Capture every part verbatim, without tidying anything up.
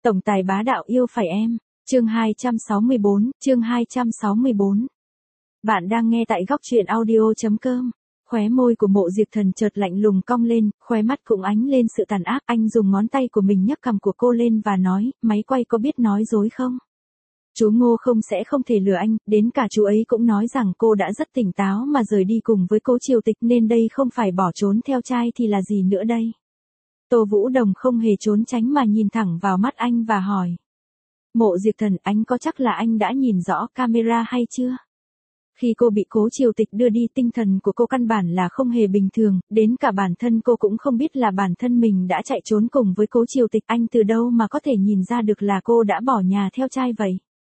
Tổng tài bá đạo yêu phải em. Chương hai trăm sáu mươi bốn, chương hai trăm sáu mươi bốn. Bạn đang nghe tại góc truyện audio chấm com. Khóe môi của Mộ Diệp Thần chợt lạnh lùng cong lên, khóe mắt cũng ánh lên sự tàn ác. Anh dùng ngón tay của mình nhấc cằm của cô lên và nói, máy quay có biết nói dối không? Chú Ngô không sẽ không thể lừa anh, đến cả chú ấy cũng nói rằng cô đã rất tỉnh táo mà rời đi cùng với Cố Triều Tịch nên đây không phải bỏ trốn theo trai thì là gì nữa đây? Tô Vũ Đồng không hề trốn tránh mà nhìn thẳng vào mắt anh và hỏi. Mộ Diệp Thần, anh có chắc là anh đã nhìn rõ camera hay chưa? Khi cô bị Cố Triều Tịch đưa đi, tinh thần của cô căn bản là không hề bình thường, đến cả bản thân cô cũng không biết là bản thân mình đã chạy trốn cùng với Cố Triều Tịch. Anh từ đâu mà có thể nhìn ra được là cô đã bỏ nhà theo trai vậy?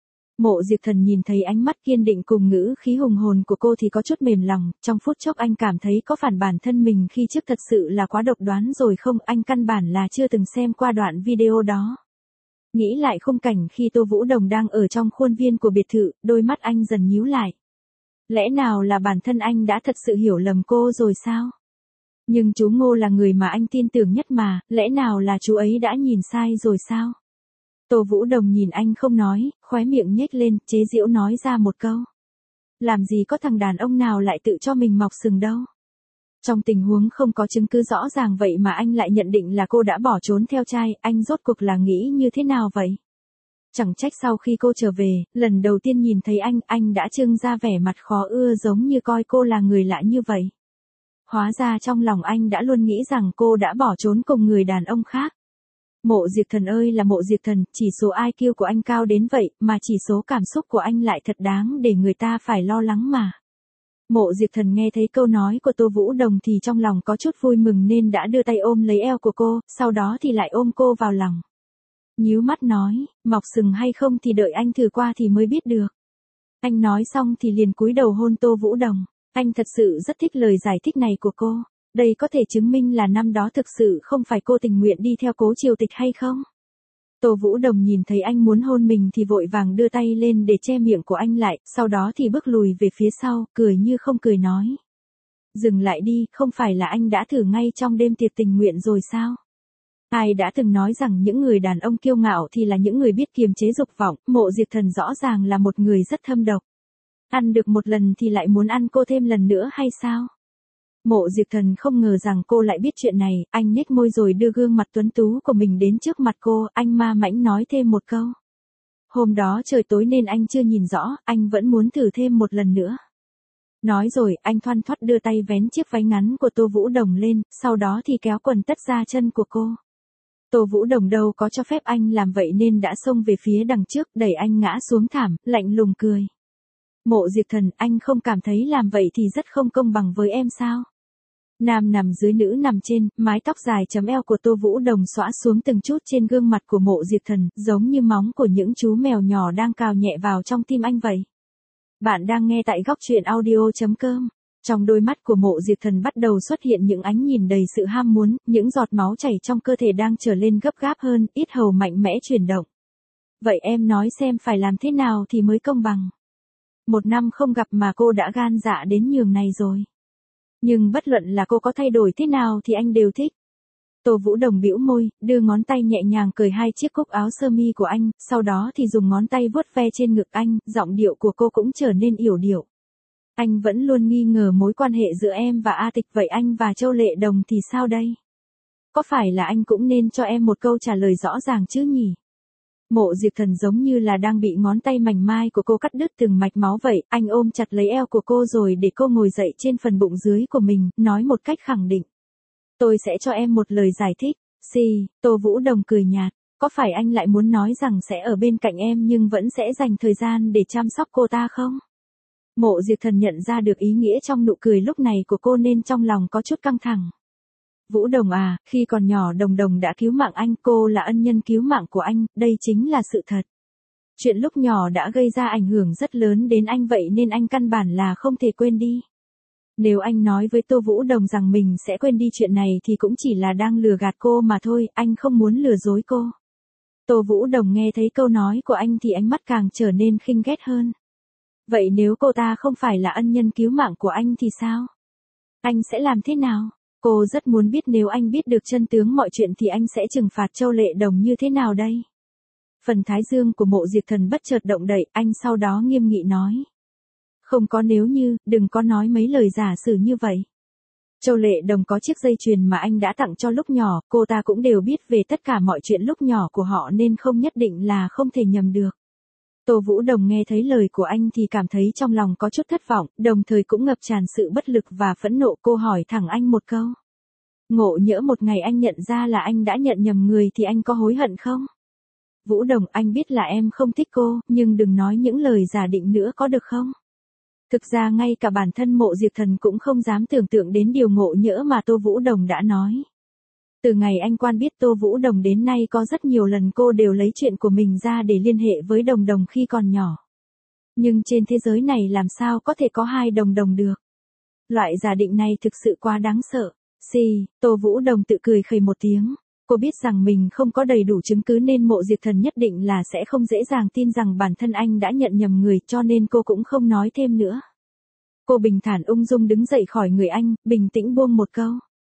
Mộ Diệp Thần nhìn thấy ánh mắt kiên định cùng ngữ khí hùng hồn của cô thì có chút mềm lòng, trong phút chốc anh cảm thấy có phản bản thân mình khi trước thật sự là quá độc đoán rồi không, anh căn bản là chưa từng xem qua đoạn video đó. Nghĩ lại khung cảnh khi Tô Vũ Đồng đang ở trong khuôn viên của biệt thự, đôi mắt anh dần nhíu lại. Lẽ nào là bản thân anh đã thật sự hiểu lầm cô rồi sao? Nhưng chú Ngô là người mà anh tin tưởng nhất mà, lẽ nào là chú ấy đã nhìn sai rồi sao? Tô Vũ Đồng nhìn anh không nói, khóe miệng nhếch lên, chế giễu nói ra một câu. Làm gì có thằng đàn ông nào lại tự cho mình mọc sừng đâu. Trong tình huống không có chứng cứ rõ ràng vậy mà anh lại nhận định là cô đã bỏ trốn theo trai, anh rốt cuộc là nghĩ như thế nào vậy? Chẳng trách sau khi cô trở về, lần đầu tiên nhìn thấy anh, anh đã trưng ra vẻ mặt khó ưa giống như coi cô là người lạ như vậy. Hóa ra trong lòng anh đã luôn nghĩ rằng cô đã bỏ trốn cùng người đàn ông khác. Mộ Diệp Thần ơi là Mộ Diệp Thần, chỉ số i kiu của anh cao đến vậy, mà chỉ số cảm xúc của anh lại thật đáng để người ta phải lo lắng mà. Mộ Diệp Thần nghe thấy câu nói của Tô Vũ Đồng thì trong lòng có chút vui mừng nên đã đưa tay ôm lấy eo của cô, sau đó thì lại ôm cô vào lòng. Nhíu mắt nói, mọc sừng hay không thì đợi anh thử qua thì mới biết được. Anh nói xong thì liền cúi đầu hôn Tô Vũ Đồng, anh thật sự rất thích lời giải thích này của cô. Đây có thể chứng minh là năm đó thực sự không phải cô tình nguyện đi theo Cố Triều Tịch hay không? Tô Vũ Đồng nhìn thấy anh muốn hôn mình thì vội vàng đưa tay lên để che miệng của anh lại, sau đó thì bước lùi về phía sau, cười như không cười nói. Dừng lại đi, không phải là anh đã thử ngay trong đêm tiệc tình nguyện rồi sao? Ai đã từng nói rằng những người đàn ông kiêu ngạo thì là những người biết kiềm chế dục vọng, Mộ Diệp Thần rõ ràng là một người rất thâm độc. Ăn được một lần thì lại muốn ăn cô thêm lần nữa hay sao? Mộ Diệp Thần không ngờ rằng cô lại biết chuyện này, anh nhếch môi rồi đưa gương mặt tuấn tú của mình đến trước mặt cô, anh ma mãnh nói thêm một câu. Hôm đó trời tối nên anh chưa nhìn rõ, anh vẫn muốn thử thêm một lần nữa. Nói rồi, anh thoăn thoắt đưa tay vén chiếc váy ngắn của Tô Vũ Đồng lên, sau đó thì kéo quần tất ra chân của cô. Tô Vũ Đồng đâu có cho phép anh làm vậy nên đã xông về phía đằng trước, đẩy anh ngã xuống thảm, lạnh lùng cười. Mộ Diệp Thần, anh không cảm thấy làm vậy thì rất không công bằng với em sao? Nam nằm dưới nữ nằm trên, mái tóc dài chấm eo của Tô Vũ Đồng xõa xuống từng chút trên gương mặt của Mộ Diệp Thần, giống như móng của những chú mèo nhỏ đang cào nhẹ vào trong tim anh vậy. Bạn đang nghe tại góc truyện audio chấm com. Trong đôi mắt của Mộ Diệp Thần bắt đầu xuất hiện những ánh nhìn đầy sự ham muốn, những giọt máu chảy trong cơ thể đang trở lên gấp gáp hơn, yết hầu mạnh mẽ chuyển động. Vậy em nói xem phải làm thế nào thì mới công bằng? Một năm không gặp mà cô đã gan dạ đến nhường này rồi. Nhưng bất luận là cô có thay đổi thế nào thì anh đều thích. Tô Vũ Đồng bĩu môi, đưa ngón tay nhẹ nhàng cởi hai chiếc cúc áo sơ mi của anh, sau đó thì dùng ngón tay vuốt ve trên ngực anh, giọng điệu của cô cũng trở nên yểu điệu. Anh vẫn luôn nghi ngờ mối quan hệ giữa em và A Tịch, vậy anh và Châu Lệ Đồng thì sao đây? Có phải là anh cũng nên cho em một câu trả lời rõ ràng chứ nhỉ? Mộ Diệp Thần giống như là đang bị ngón tay mảnh mai của cô cắt đứt từng mạch máu vậy, anh ôm chặt lấy eo của cô rồi để cô ngồi dậy trên phần bụng dưới của mình, nói một cách khẳng định. Tôi sẽ cho em một lời giải thích. Xì, Tô Vũ Đồng cười nhạt, có phải anh lại muốn nói rằng sẽ ở bên cạnh em nhưng vẫn sẽ dành thời gian để chăm sóc cô ta không? Mộ Diệp Thần nhận ra được ý nghĩa trong nụ cười lúc này của cô nên trong lòng có chút căng thẳng. Vũ Đồng à, khi còn nhỏ Đồng Đồng đã cứu mạng anh, cô là ân nhân cứu mạng của anh, đây chính là sự thật. Chuyện lúc nhỏ đã gây ra ảnh hưởng rất lớn đến anh vậy nên anh căn bản là không thể quên đi. Nếu anh nói với Tô Vũ Đồng rằng mình sẽ quên đi chuyện này thì cũng chỉ là đang lừa gạt cô mà thôi, anh không muốn lừa dối cô. Tô Vũ Đồng nghe thấy câu nói của anh thì ánh mắt càng trở nên khinh ghét hơn. Vậy nếu cô ta không phải là ân nhân cứu mạng của anh thì sao? Anh sẽ làm thế nào? Cô rất muốn biết nếu anh biết được chân tướng mọi chuyện thì anh sẽ trừng phạt Châu Lệ Đồng như thế nào đây? Phần thái dương của Mộ Diệp Thần bất chợt động đậy, anh sau đó nghiêm nghị nói. Không có nếu như, đừng có nói mấy lời giả sử như vậy. Châu Lệ Đồng có chiếc dây chuyền mà anh đã tặng cho lúc nhỏ, cô ta cũng đều biết về tất cả mọi chuyện lúc nhỏ của họ nên không nhất định là không thể nhầm được. Tô Vũ Đồng nghe thấy lời của anh thì cảm thấy trong lòng có chút thất vọng, đồng thời cũng ngập tràn sự bất lực và phẫn nộ. Cô hỏi thẳng anh một câu. Ngộ nhỡ một ngày anh nhận ra là anh đã nhận nhầm người thì anh có hối hận không? Vũ Đồng, anh biết là em không thích cô, nhưng đừng nói những lời giả định nữa có được không? Thực ra ngay cả bản thân Mộ Diệp Thần cũng không dám tưởng tượng đến điều ngộ nhỡ mà Tô Vũ Đồng đã nói. Từ ngày anh quen biết Tô Vũ Đồng đến nay có rất nhiều lần cô đều lấy chuyện của mình ra để liên hệ với Đồng Đồng khi còn nhỏ. Nhưng trên thế giới này làm sao có thể có hai Đồng Đồng được? Loại giả định này thực sự quá đáng sợ. Xì, Tô Vũ Đồng tự cười khẩy một tiếng. Cô biết rằng mình không có đầy đủ chứng cứ nên Mộ Diệp Thần nhất định là sẽ không dễ dàng tin rằng bản thân anh đã nhận nhầm người, cho nên cô cũng không nói thêm nữa. Cô bình thản ung dung đứng dậy khỏi người anh, bình tĩnh buông một câu.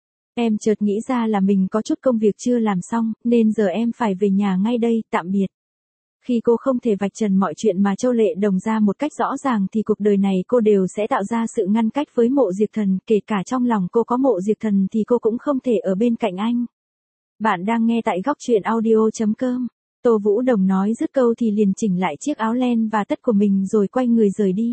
Em chợt nghĩ ra là mình có chút công việc chưa làm xong, nên giờ em phải về nhà ngay đây, tạm biệt. Khi cô không thể vạch trần mọi chuyện mà Châu Lệ Đồng ra một cách rõ ràng thì cuộc đời này cô đều sẽ tạo ra sự ngăn cách với Mộ Diệp Thần, kể cả trong lòng cô có Mộ Diệp Thần thì cô cũng không thể ở bên cạnh anh. Bạn đang nghe tại góc truyện audio chấm com. Tô Vũ Đồng nói dứt câu thì liền chỉnh lại chiếc áo len và tất của mình rồi quay người rời đi.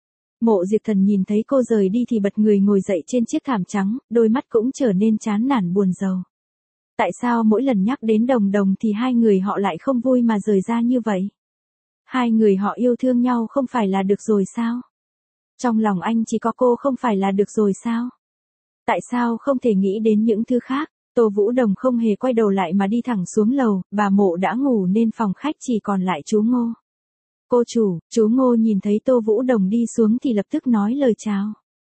Mộ Diệp Thần nhìn thấy cô rời đi thì bật người ngồi dậy trên chiếc thảm trắng, đôi mắt cũng trở nên chán nản buồn rầu. Tại sao mỗi lần nhắc đến Đồng Đồng thì hai người họ lại không vui mà rời ra như vậy? Hai người họ yêu thương nhau không phải là được rồi sao? Trong lòng anh chỉ có cô không phải là được rồi sao? Tại sao không thể nghĩ đến những thứ khác? Tô Vũ Đồng không hề quay đầu lại mà đi thẳng xuống lầu, bà Mộ đã ngủ nên phòng khách chỉ còn lại chú Ngô. Cô chủ, chú Ngô nhìn thấy Tô Vũ Đồng đi xuống thì lập tức nói lời chào.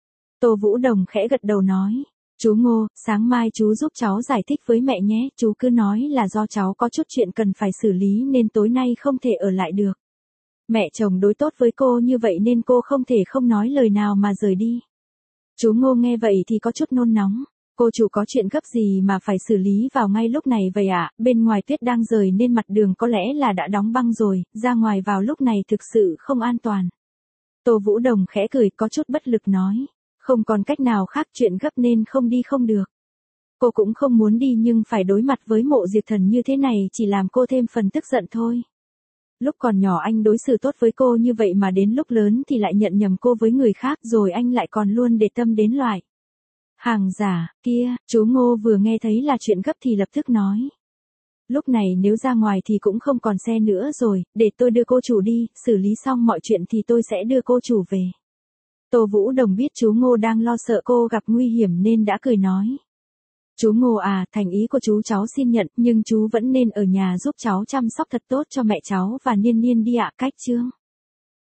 Tô Vũ Đồng khẽ gật đầu nói. Chú Ngô, sáng mai chú giúp cháu giải thích với mẹ nhé, chú cứ nói là do cháu có chút chuyện cần phải xử lý nên tối nay không thể ở lại được. Mẹ chồng đối tốt với cô như vậy nên cô không thể không nói lời nào mà rời đi. Chú Ngô nghe vậy thì có chút nôn nóng. Cô chủ có chuyện gấp gì mà phải xử lý vào ngay lúc này vậy ạ? À? Bên ngoài tuyết đang rơi nên mặt đường có lẽ là đã đóng băng rồi, ra ngoài vào lúc này thực sự không an toàn. Tô Vũ Đồng khẽ cười có chút bất lực nói. Không còn cách nào khác, chuyện gấp nên không đi không được. Cô cũng không muốn đi nhưng phải đối mặt với Mộ Diệp Thần như thế này chỉ làm cô thêm phần tức giận thôi. Lúc còn nhỏ anh đối xử tốt với cô như vậy mà đến lúc lớn thì lại nhận nhầm cô với người khác rồi anh lại còn luôn để tâm đến loại hàng giả kia. Chú Ngô vừa nghe thấy là chuyện gấp thì lập tức nói. Lúc này nếu ra ngoài thì cũng không còn xe nữa rồi, để tôi đưa cô chủ đi, xử lý xong mọi chuyện thì tôi sẽ đưa cô chủ về. Tô Vũ Đồng biết chú Ngô đang lo sợ cô gặp nguy hiểm nên đã cười nói. Chú Ngô à, thành ý của chú cháu xin nhận, nhưng chú vẫn nên ở nhà giúp cháu chăm sóc thật tốt cho mẹ cháu và Niên Niên đi ạ. Cách chương.